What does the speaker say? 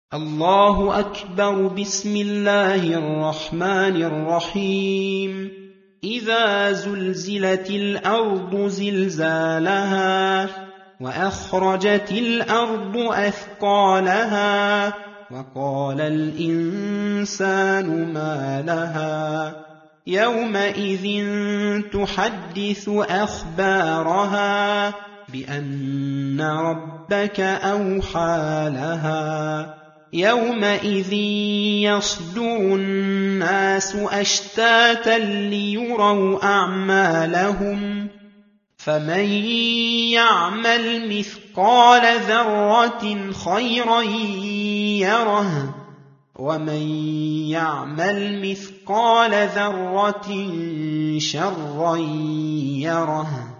الله أكبر. بسم الله الرحمن الرحيم. إذا زلزلت الأرض زلزالها وأخرجت الأرض أثقالها وقال الإنسان ما لها يومئذ تحدث أخبارها بأن ربك أوحى لها يومئذ يصدر الناس أشتاتا ليروا أعمالهم فمن يعمل مثقال ذرة خيرا يره ومن يعمل مثقال ذرة شرا يره.